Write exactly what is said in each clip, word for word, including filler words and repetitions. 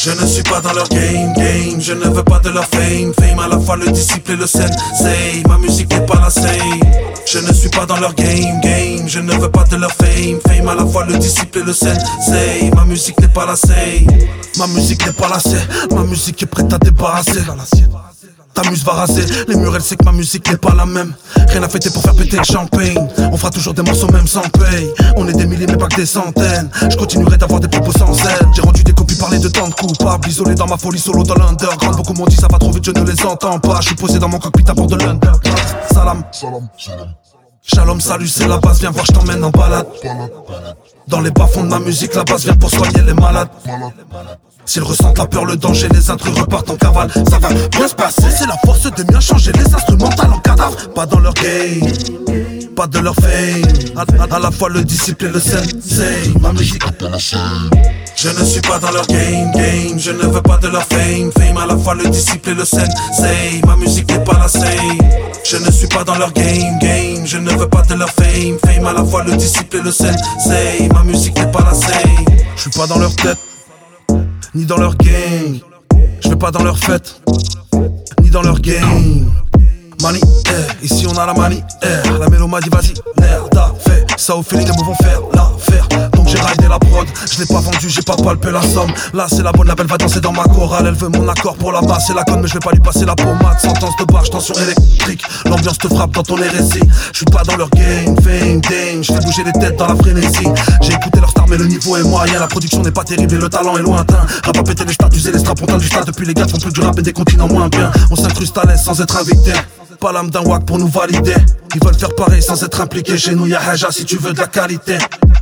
Je ne suis pas dans leur game, game, je ne veux pas de leur fame, fame à la fois le disciple et le sensei, ma musique n'est pas la same. Je ne suis pas dans leur game, game, je ne veux pas de leur fame, fame à la fois le disciple et le sensei, ma musique n'est pas la same. Ma musique n'est pas la same, ma musique est prête à débarrasser. Ta muse va raser, les murs elle sait que ma musique n'est pas la même. Rien à fêter pour faire péter le champagne. On fera toujours des morceaux même sans paye. On est des milliers mais pas que des centaines. Je continuerai d'avoir des propos sans zèle. J'ai rendu des copies parler de tant de coupables. Isolé dans ma folie solo dans l'underground. Beaucoup m'ont dit ça va trop vite je ne les entends pas. Je suis posé dans mon cockpit à bord de l'underground. Salam, salam, salam. Shalom, salut, c'est la base, viens voir, je t'emmène en balade. Dans les bas-fonds de ma musique, la base vient pour soigner les malades. S'ils ressentent la peur, le danger, les intrus repartent en cavale. Ça va bien se passer, c'est la force des miens. Changer les instrumentales en cadavre. Pas dans leur game, pas de leur fame. À, à, à la fois le disciple et le sensei. Ma musique est pas la same. Je ne suis pas dans leur game, game. Je ne veux pas de leur fame, fame. À la fois le disciple et le sensei. Ma musique n'est pas la same. Je ne suis pas dans leur game, game. Je ne veux pas de leur fame, fame. À la fois le disciple et le sensei. Ma musique n'est pas la same. Je suis pas dans leur tête, ni dans leur game. Je vais pas dans leur fête, ni dans leur game. Mani, eh, ici on a la manie, eh. La mélo m'a dit vas-y, merde, fait ça au feeling, elles vont faire l'affaire. Donc j'ai raidé la prod, je l'ai pas vendu, j'ai pas palpé la somme. Là c'est la bonne, la belle va danser dans ma chorale. Elle veut mon accord pour la basse et la conne, mais je vais pas lui passer la pommade. Sentence de barge, tension électrique, l'ambiance te frappe dans ton hérésie. Je suis pas dans leur game, fame, dame. Je fais bouger les têtes dans la frénésie. J'ai écouté leur star mais le niveau est moyen. La production n'est pas terrible et le talent est lointain. Rap à péter les statues et les strapontins du stade. Depuis les gars font plus du rap et des continents moins bien. On s'incruste à l'aise sans être invité. Pas l'âme d'un wack pour nous valider. Ils veulent faire pareil sans être impliqués. Chez nous y'a haja si tu veux de la qualité.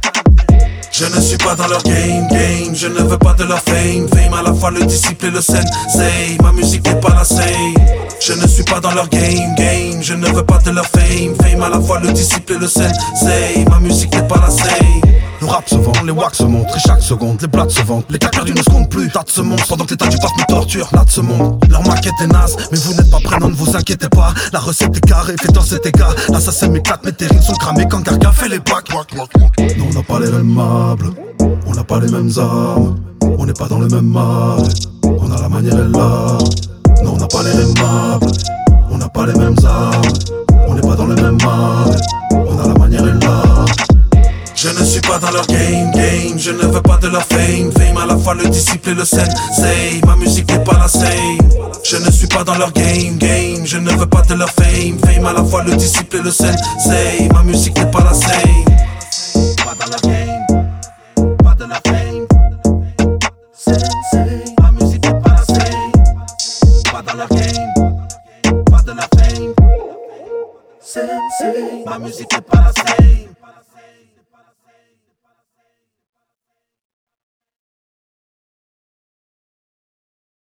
Je ne suis pas dans leur game, game. Je ne veux pas de leur fame, fame. À la fois le disciple et le sensei. Ma musique n'est pas la same. Je ne suis pas dans leur game, game. Je ne veux pas de leur fame, fame. À la fois le disciple et le sensei. Ma musique n'est pas la same. Le rap se vend, les wax se montrent, et chaque seconde, les blagues se vendent. Les cas perdus ne se comptent plus, date se monte, pendant que l'état du passe me torture, là de ce monde. Leur maquette est naze, mais vous n'êtes pas prenant, ne vous inquiétez pas. La recette est carrée, fait dans cet état. L'assassin m'éclate, mes terrines sont cramées quand Garga fait les packs. Non, on n'a pas les mêmes meubles, on n'a pas les mêmes armes. On n'est pas dans le même mal, on a la manière et l'art. Non, on n'a pas les mêmes meubles, on n'a pas les mêmes armes. On n'est pas dans le même mal, on a la manière et l'art. Je ne suis pas dans leur game, game. Je ne veux pas de leur fame, fame. À la fois le disciple et le sensei. Ma musique n'est pas la same. Je ne suis pas dans leur game, game. Je ne veux pas de leur fame, fame. À la fois le disciple et le sensei. Ma musique n'est pas la same. Pas dans leur game, pas de leur fame, sensei. Ma musique n'est pas la same. Pas dans leur game, pas de leur fame, sensei. Ma musique n'est pas la same.